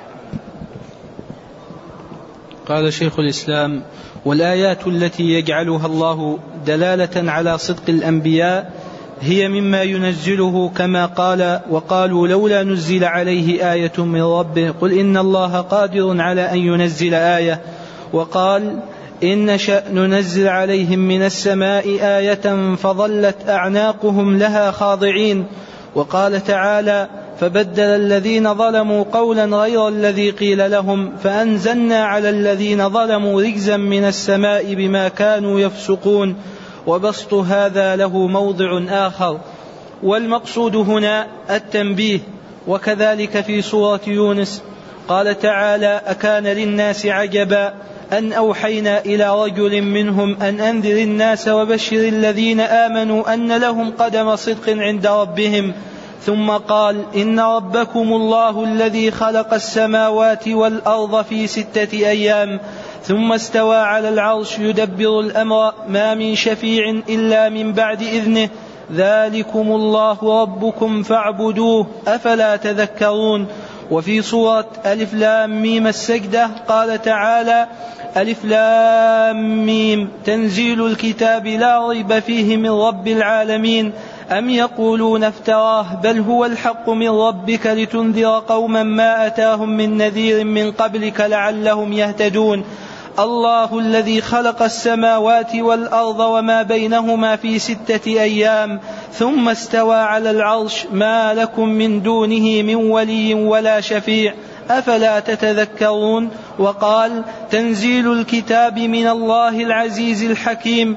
قال شيخ الإسلام والآيات التي يجعلها الله دلالة على صدق الأنبياء هي مما ينزله كما قال وقالوا لولا نزل عليه آية من ربه قل إن الله قادر على أن ينزل آية، وقال إن نشأ ننزل عليهم من السماء آية فظلت أعناقهم لها خاضعين. وقال تعالى: فبدل الذين ظلموا قولا غير الذي قيل لهم فأنزلنا على الذين ظلموا رجزا من السماء بما كانوا يفسقون. وبسط هذا له موضع آخر، والمقصود هنا التنبيه. وكذلك في سورة يونس قال تعالى: أكان للناس عجبا أن أوحينا إلى رجل منهم أن أنذر الناس وبشر الذين آمنوا أن لهم قدم صدق عند ربهم. ثم قال: إن ربكم الله الذي خلق السماوات والأرض في 6 أيام ثم استوى على العرش يدبر الأمر ما من شفيع إلا من بعد إذنه ذلكم الله ربكم فاعبدوه أفلا تذكرون. وفي سورة ألف لام ميم السجدة قال تعالى: ألف لام ميم تنزيل الكتاب لا ريب فيه من رب العالمين أم يقولون افتراه بل هو الحق من ربك لتنذر قوما ما أتاهم من نذير من قبلك لعلهم يهتدون. الله الذي خلق السماوات والأرض وما بينهما في 6 أيام ثم استوى على العرش ما لكم من دونه من ولي ولا شفيع أفلا تتذكرون. وقال: تنزيل الكتاب من الله العزيز الحكيم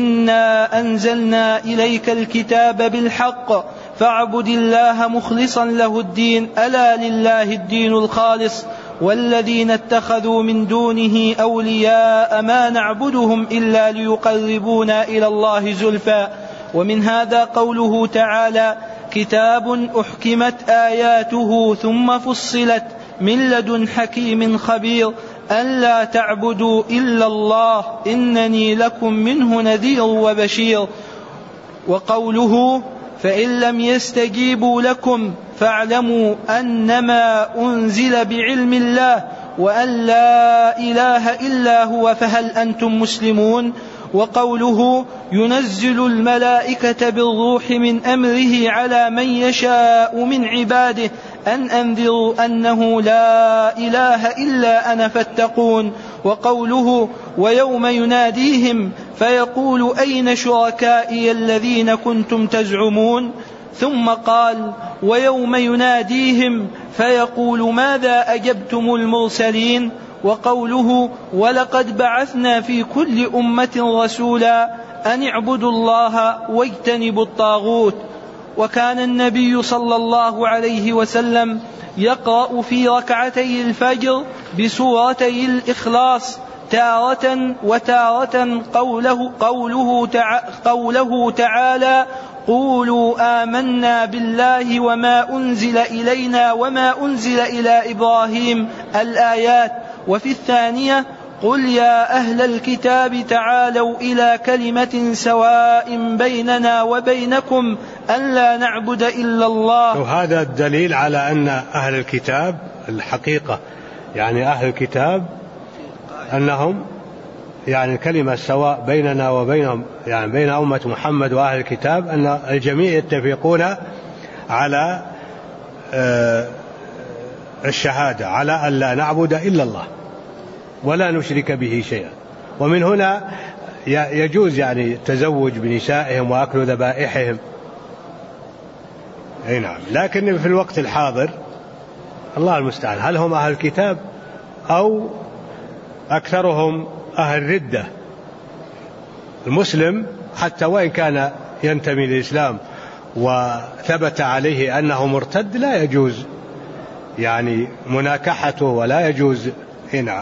إنا أنزلنا إليك الكتاب بالحق فاعبد الله مخلصا له الدين ألا لله الدين الخالص والذين اتخذوا من دونه أولياء ما نعبدهم إلا ليقربونا إلى الله زلفى. ومن هذا قوله تعالى: كتاب أحكمت آياته ثم فصلت من لدن حكيم خبير ألا تعبدوا إلا الله إنني لكم منه نذير وبشير. وقوله: فإن لم يستجيبوا لكم فاعلموا أنما أنزل بعلم الله وأن لا إله إلا هو فهل أنتم مسلمون. وقوله: ينزل الملائكة بالروح من أمره على من يشاء من عباده أن أنذروا أنه لا إله إلا أنا فاتقون. وقوله: ويوم يناديهم فيقول أين شركائي الذين كنتم تزعمون. ثم قال: ويوم يناديهم فيقول ماذا أجبتم المرسلين. وقوله: ولقد بعثنا في كل أمة رسولا أن اعبدوا الله واجتنبوا الطاغوت. وكان النبي صلى الله عليه وسلم يقرأ في ركعتي الفجر بسورتي الإخلاص تارة وتارة قوله تعالى: قولوا آمنا بالله وما أنزل إلينا وما أنزل إلى إبراهيم الآيات. وفي الثانية: قل يا أهل الكتاب تعالوا إلى كلمة سواء بيننا وبينكم أن لا نعبد إلا الله. وهذا الدليل على أن أهل الكتاب الحقيقة يعني أهل الكتاب أنهم يعني الكلمة سواء بيننا وبينهم يعني بين أمة محمد وأهل الكتاب أن الجميع يتفقون على الشهادة على أن لا نعبد إلا الله ولا نشرك به شيئا. ومن هنا يجوز يعني التزوج بنسائهم وأكل ذبائحهم. أي نعم. لكن في الوقت الحاضر الله المستعان هل هم أهل الكتاب أو أكثرهم أهل ردة. المسلم حتى وإن كان ينتمي للإسلام وثبت عليه أنه مرتد لا يجوز يعني مناكحته ولا يجوز هنا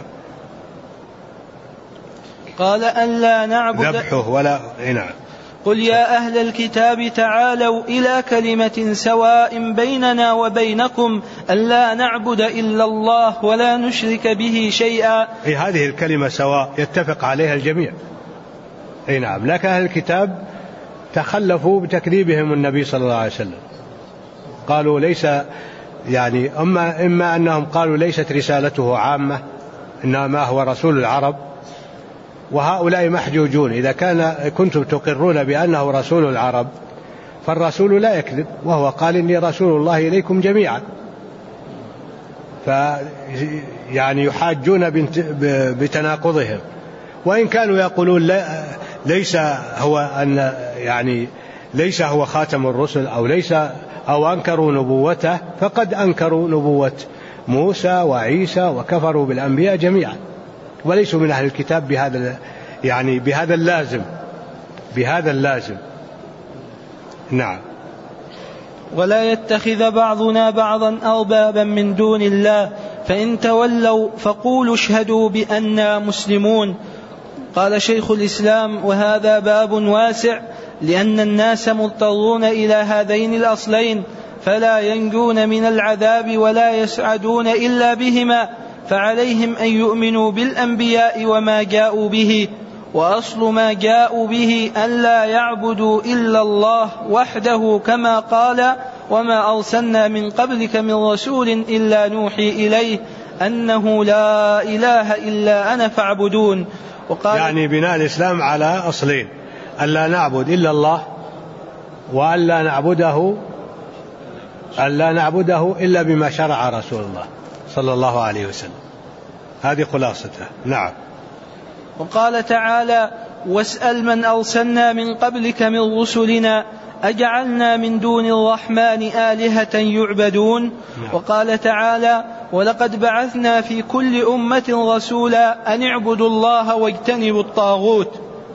قال أن لا نعبد ذبحه ولا هنا. قل يا أهل الكتاب تعالوا إلى كلمة سواء بيننا وبينكم أن لا نعبد إلا الله ولا نشرك به شيئا. هذه الكلمة سواء يتفق عليها الجميع. أي نعم. لكن أهل الكتاب تخلفوا بتكذيبهم النبي صلى الله عليه وسلم. قالوا ليس يعني إما أنهم قالوا ليست رسالته عامة إنما هو رسول العرب وهؤلاء محجوجون. إذا كنتم تقرون بأنه رسول العرب فالرسول لا يكذب وهو قال إني رسول الله إليكم جميعا. يعني يحاجون بتناقضهم. وإن كانوا يقولون ليس هو خاتم الرسل أو أنكروا نبوته، فقد أنكروا نبوة موسى وعيسى وكفروا بالأنبياء جميعا، وليسوا من أهل الكتاب بهذا اللازم. نعم. ولا يتخذ بعضنا بعضا أربابا من دون الله فإن تولوا فقولوا اشهدوا بأننا مسلمون. قال شيخ الإسلام: وهذا باب واسع، لأن الناس مضطرون إلى هذين الأصلين، فلا ينجون من العذاب ولا يسعدون إلا بهما، فعليهم أن يؤمنوا بالأنبياء وما جاءوا به. وأصل ما جاءوا به أن لا يعبدوا إلا الله وحده، كما قال: وما أرسلنا من قبلك من رسول إلا نوحي إليه أنه لا إله إلا أنا فاعبدون. يعني بناء الإسلام على أصلين: أن لا نعبد إلا الله، وأن لا نعبده إلا بما شرع رسول الله صلى الله عليه وسلم. هذه خلاصتها. نعم. وقال تعالى: واسأل من أرسلنا من قبلك من رسلنا أجعلنا من دون الرحمن آلهة يعبدون. نعم. وقال تعالى: ولقد بعثنا في كل أمة رسولا أن اعبدوا الله واجتنبوا الطاغوت.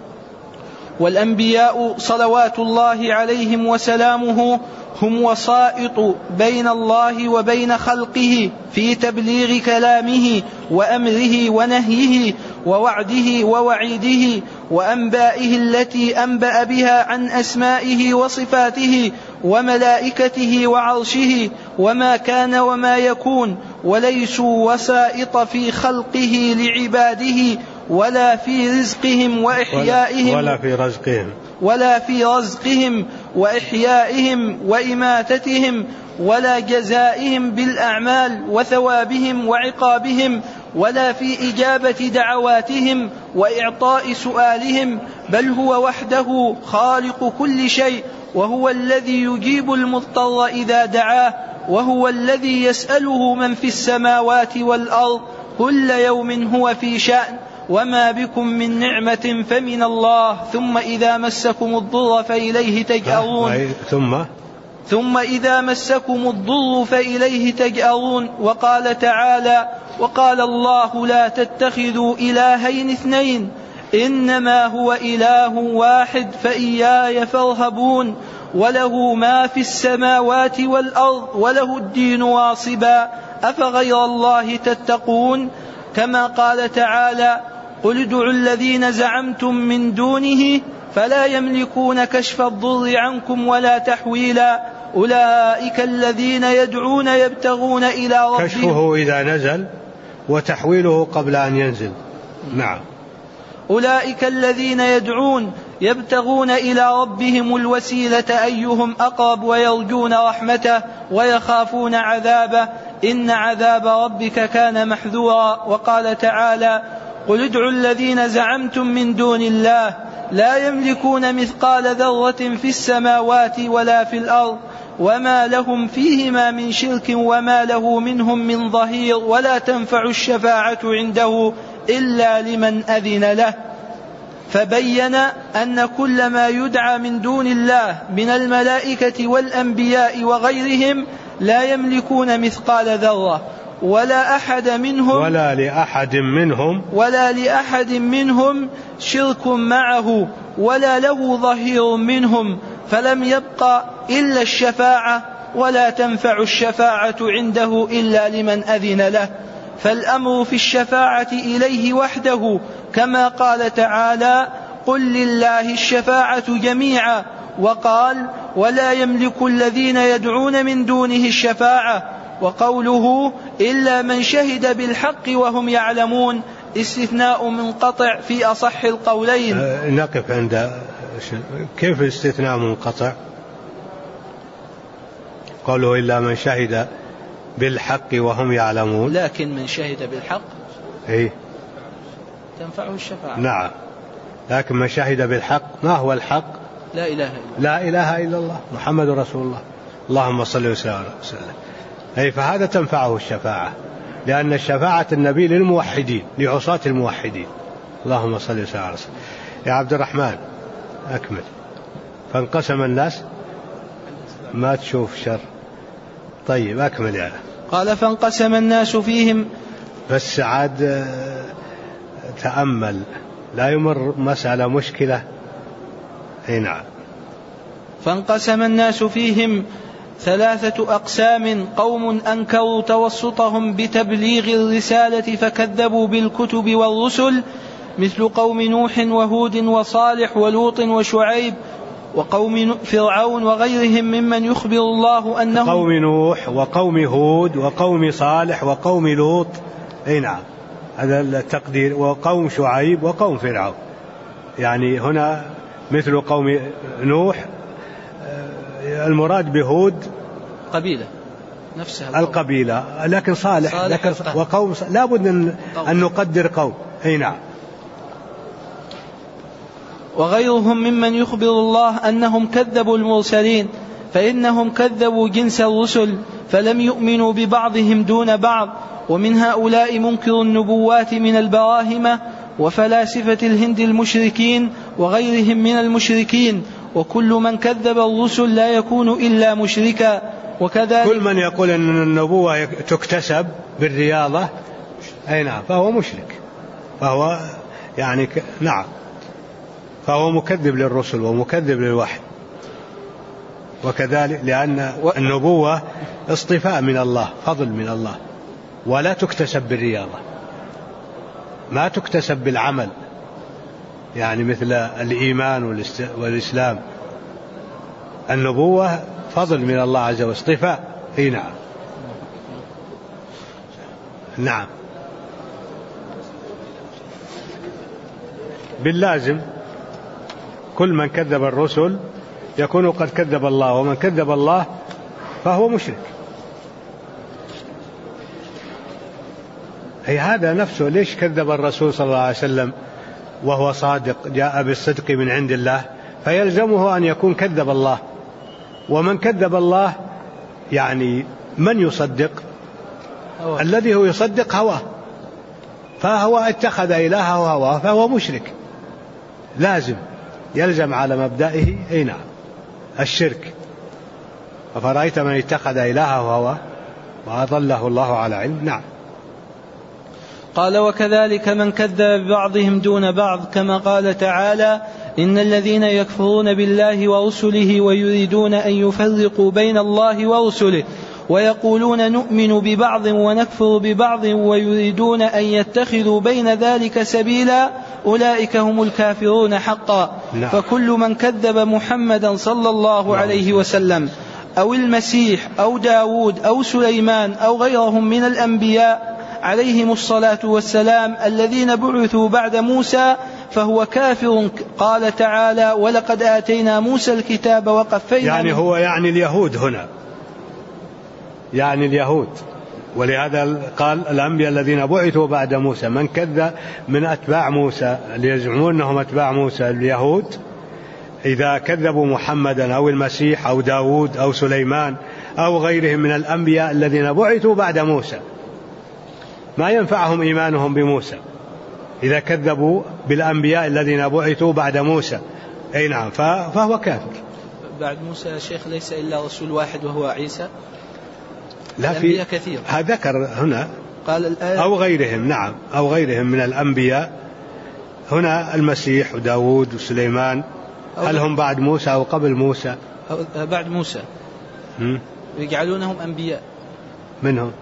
والأنبياء صلوات الله عليهم وسلامه هم وسائط بين الله وبين خلقه في تبليغ كلامه وأمره ونهيه ووعده ووعيده وأنبائه التي أنبأ بها عن أسمائه وصفاته وملائكته وعرشه وما كان وما يكون، وليسوا وسائط في خلقه لعباده ولا في رزقهم وإحيائهم ولا في رزقهم وإحيائهم وإماتتهم ولا جزائهم بالأعمال وثوابهم وعقابهم ولا في إجابة دعواتهم وإعطاء سؤالهم، بل هو وحده خالق كل شيء، وهو الذي يجيب المضطر إذا دعاه، وهو الذي يسأله من في السماوات والأرض كل يوم هو في شأن، وما بكم من نعمة فمن الله، ثم إذا مسكم الضر فإليه تجأرون ثم إذا مسكم الضر فإليه تجأرون. وقال تعالى: وقال الله لا تتخذوا إلهين اثنين إنما هو إله واحد فإياي فارهبون، وله ما في السماوات والأرض وله الدين واصبا، أفغير الله تتقون. كما قال تعالى: قل ادعوا الذين زعمتم من دونه فلا يملكون كشف الضر عنكم ولا تحويلا، أولئك الذين يدعون يبتغون إلى ربهم. كشفه إذا نزل وتحويله قبل أن ينزل. نعم. أولئك الذين يدعون يبتغون إلى ربهم الوسيلة أيهم أقرب ويرجون رحمته ويخافون عذابه، إن عذاب ربك كان محذورا. وقال تعالى: قل ادعوا الذين زعمتم من دون الله لا يملكون مثقال ذرة في السماوات ولا في الأرض وما لهم فيهما من شرك وما له منهم من ظهير، ولا تنفع الشفاعة عنده إلا لمن أذن له. فبين أن كل ما يدعى من دون الله من الملائكة والأنبياء وغيرهم لا يملكون مثقال ذرة ولا لأحد منهم شرك معه ولا له ظهير منهم، فلم يبق إلا الشفاعة، ولا تنفع الشفاعة عنده إلا لمن أذن له. فالأمر في الشفاعة إليه وحده، كما قال تعالى: قل لله الشفاعة جميعا. وقال: ولا يملك الذين يدعون من دونه الشفاعة. وقوله: إلا من شهد بالحق وهم يعلمون، استثناء منقطع في أصح القولين. نقف عند كيف الاستثناء منقطع؟ قوله إلا من شهد بالحق وهم يعلمون، لكن من شهد بالحق تنفعه الشفاعة. نعم، لكن من شهد بالحق، ما هو الحق؟ لا إله إلا الله محمد رسول الله، اللهم صل وسلم. فهذا تنفعه الشفاعة، لأن الشفاعة النبي للموحدين، لعصاة الموحدين. اللهم صل وسلم على رسول. يا عبد الرحمن أكمل. فانقسم الناس، ما تشوف شر. طيب أكمل يعني. قال فانقسم الناس فيهم. بس عاد تأمل، لا يمر مسألة مشكلة. نعم. فانقسم الناس فيهم 3 أقسام: قوم أنكروا توسطهم بتبليغ الرسالة فكذبوا بالكتب والرسل، مثل قوم نوح وهود وصالح ولوط وشعيب وقوم فرعون وغيرهم ممن يخبر الله أنهم قوم نوح وقوم هود وقوم صالح وقوم لوط. نعم، هذا التقدير. وقوم شعيب وقوم فرعون، يعني هنا مثل قوم نوح، المراد بهود قبيلة نفسها القبيلة، لكن صالح وقوم لا بد أن نقدر قوم. نعم. وغيرهم ممن يخبر الله أنهم كذبوا المرسلين، فإنهم كذبوا جنس الرسل فلم يؤمنوا ببعضهم دون بعض. ومن هؤلاء منكر النبوات من البراهمة وفلاسفة الهند المشركين وغيرهم من المشركين. وكل من كذب الرسل لا يكون إلا مشركا. وكذلك كل من يقول أن النبوة تكتسب بالرياضة نعم فهو مشرك، فهو يعني نعم فهو مكذب للرسل ومكذب للوحي. وكذلك لأن النبوة اصطفاء من الله، فضل من الله، ولا تكتسب بالرياضة، ما تكتسب بالعمل، يعني مثل الإيمان والإسلام. النبوة فضل من الله عز وجل، اصطفاء. نعم. نعم باللازم كل من كذب الرسل يكون قد كذب الله، ومن كذب الله فهو مشرك. أي هذا نفسه ليش كذب الرسول صلى الله عليه وسلم وهو صادق، جاء بالصدق من عند الله، فيلزمه أن يكون كذب الله. ومن كذب الله يعني من يصدق؟ الذي هو يصدق هواه، فهو اتخذ إلهه هواه فهو مشرك، لازم يلزم على مبدئه نعم الشرك. أفرأيت من اتخذ إلهه هواه وأضله الله على علم. نعم. قال وكذلك من كذب ببعضهم دون بعض، كما قال تعالى: إن الذين يكفرون بالله ورسله ويريدون أن يفرقوا بين الله ورسله ويقولون نؤمن ببعض ونكفر ببعض ويريدون أن يتخذوا بين ذلك سبيلا أولئك هم الكافرون حقا. نعم. فكل من كذب محمدا صلى الله عليه وسلم أو المسيح أو داود أو سليمان أو غيرهم من الأنبياء عليهم الصلاة والسلام الذين بعثوا بعد موسى فهو كافر. قال تعالى: ولقد آتينا موسى الكتاب وقفينا، يعني هو يعني اليهود هنا، يعني اليهود. ولهذا قال الأنبياء الذين بعثوا بعد موسى. من كذب من أتباع موسى اللي يزعمون أنهم أتباع موسى اليهود، إذا كذبوا محمدا أو المسيح أو داود أو سليمان أو غيرهم من الأنبياء الذين بعثوا بعد موسى، ما ينفعهم إيمانهم بموسى إذا كذبوا بالأنبياء الذين بعثوا بعد موسى. أي نعم، فهو كافر. بعد موسى يا شيخ ليس إلا رسول واحد وهو عيسى. لا، في كثير ذكر هنا قال الآية أو غيرهم. نعم، أو غيرهم من الأنبياء. هنا المسيح وداود وسليمان، هل هم بعد موسى أو قبل موسى؟ أو بعد موسى. يجعلونهم أنبياء. منهم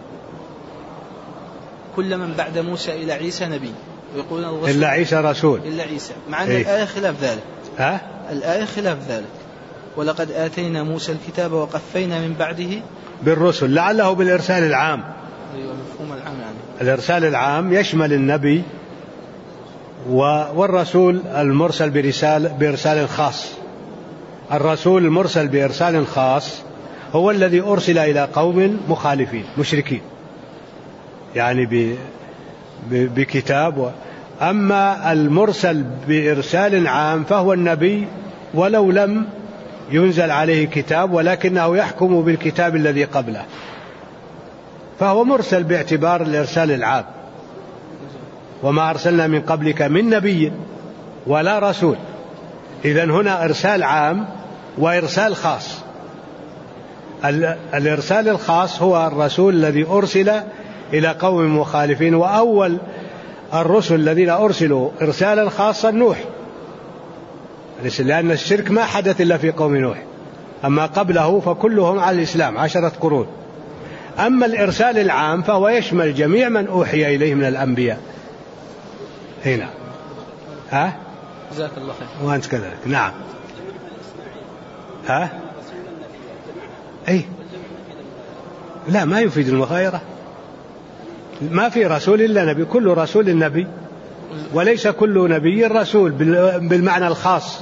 كل من بعد موسى إلى عيسى نبي، ويقولون الرسول إلا عيسى رسول، إلا عيسى، مع أن الآية خلاف ذلك. الآية خلاف ذلك: ولقد آتينا موسى الكتاب وقفينا من بعده بالرسل، لعله بالإرسال العام. أيوة، مفهوم العام يعني. الإرسال العام يشمل النبي والرسول المرسل بإرسال خاص. الرسول المرسل بإرسال خاص هو الذي أرسل إلى قوم مخالفين مشركين، يعني بكتاب. أما المرسل بإرسال عام فهو النبي ولو لم ينزل عليه كتاب، ولكنه يحكم بالكتاب الذي قبله، فهو مرسل باعتبار الإرسال العام. وما أرسلنا من قبلك من نبي ولا رسول. إذن هنا إرسال عام وإرسال خاص. الإرسال الخاص هو الرسول الذي أرسل إلى قوم مخالفين، وأول الرسل الذين أرسلوا إرسالا خاصا نوح، لأن الشرك ما حدث إلا في قوم نوح، أما قبله فكلهم على الإسلام 10 قرون. أما الإرسال العام فهو يشمل جميع من أوحي إليه من الأنبياء. هنا ها جزاك الله خير. وأنت كذلك. نعم. ها أي لا، ما يفيد المغايرة. ما في رسول إلا نبي، كل رسول نبي، وليس كل نبي رسول بالمعنى الخاص،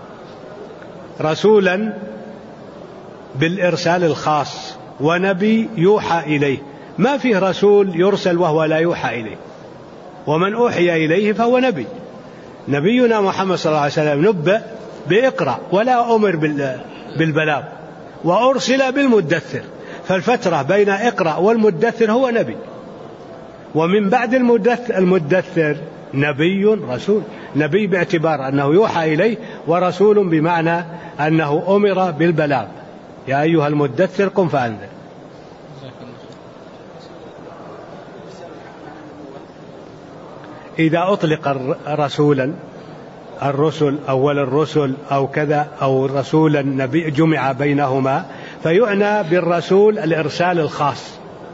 رسولا بالإرسال الخاص، ونبي يوحى إليه. ما فيه رسول يرسل وهو لا يوحى إليه، ومن أوحي إليه فهو نبي. نبينا محمد صلى الله عليه وسلم نبأ بإقرأ ولا أمر بالبلاغ، وأرسل بالمدثر، فالفترة بين إقرأ والمدثر هو نبي، ومن بعد المدثر نبي رسول. نبي باعتبار أنه يوحى إليه، ورسول بمعنى أنه أمر بالبلاغ. يا أيها المدثر قم فأنذر. إذا أطلق رسولا الرسل أول الرسل أو كذا، أو رسولا نبي جمع بينهما، فيعنى بالرسول الإرسال الخاص،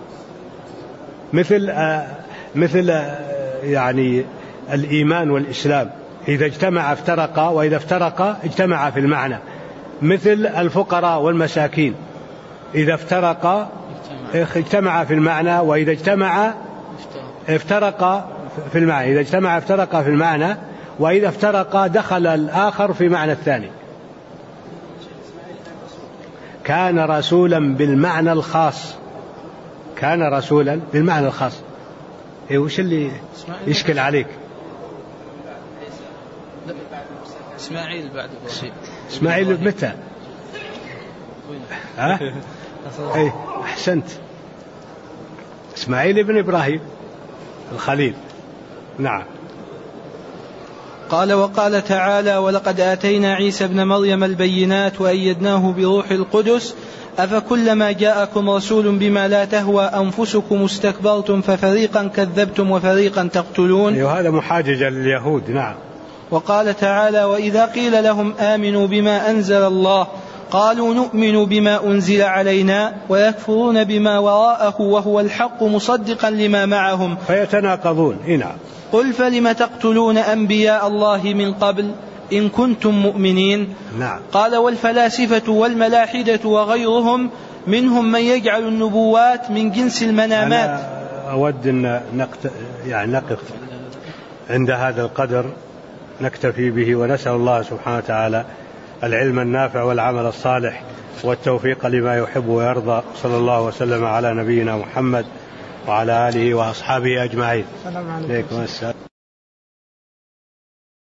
مثل يعني الإيمان والإسلام، إذا اجتمع افترقا، وإذا افترقا اجتمعا في المعنى. مثل الفقراء والمساكين، إذا افترقا اجتمعا في المعنى، وإذا اجتمعا افترقا في المعنى. إذا اجتمع افترقا في المعنى، وإذا افترقا دخل الآخر في معنى الثاني. كان رسولا بالمعنى الخاص، كان رسولا بالمعنى الخاص. إيه وش اللي يشكل عليك؟ إسماعيل بعد إبراهيم. إسماعيل متى؟ ها؟ إيه أحسنت، إسماعيل ابن إبراهيم الخليل. نعم. قال: وقال تعالى: ولقد آتينا عيسى ابن مريم البينات وأيدناه بروح القدس أفكلما جاءكم رسول بما لا تهوى أنفسكم استكبرتم ففريقا كذبتم وفريقا تقتلون. هذا محاججة لليهود. نعم. وقال تعالى: وإذا قيل لهم آمنوا بما أنزل الله قالوا نؤمن بما أنزل علينا ويكفرون بما وراءه وهو الحق مصدقا لما معهم فيتناقضون. نعم. قل فلم تقتلون أنبياء الله من قبل إن كنتم مؤمنين. نعم. قال: والفلاسفة والملاحدة وغيرهم منهم من يجعل النبوات من جنس المنامات. أنا أود أن نقف عند هذا القدر، نكتفي به، ونسأل الله سبحانه وتعالى العلم النافع والعمل الصالح والتوفيق لما يحب ويرضى. صلى الله وسلم على نبينا محمد وعلى آله وأصحابه أجمعين. السلام عليكم.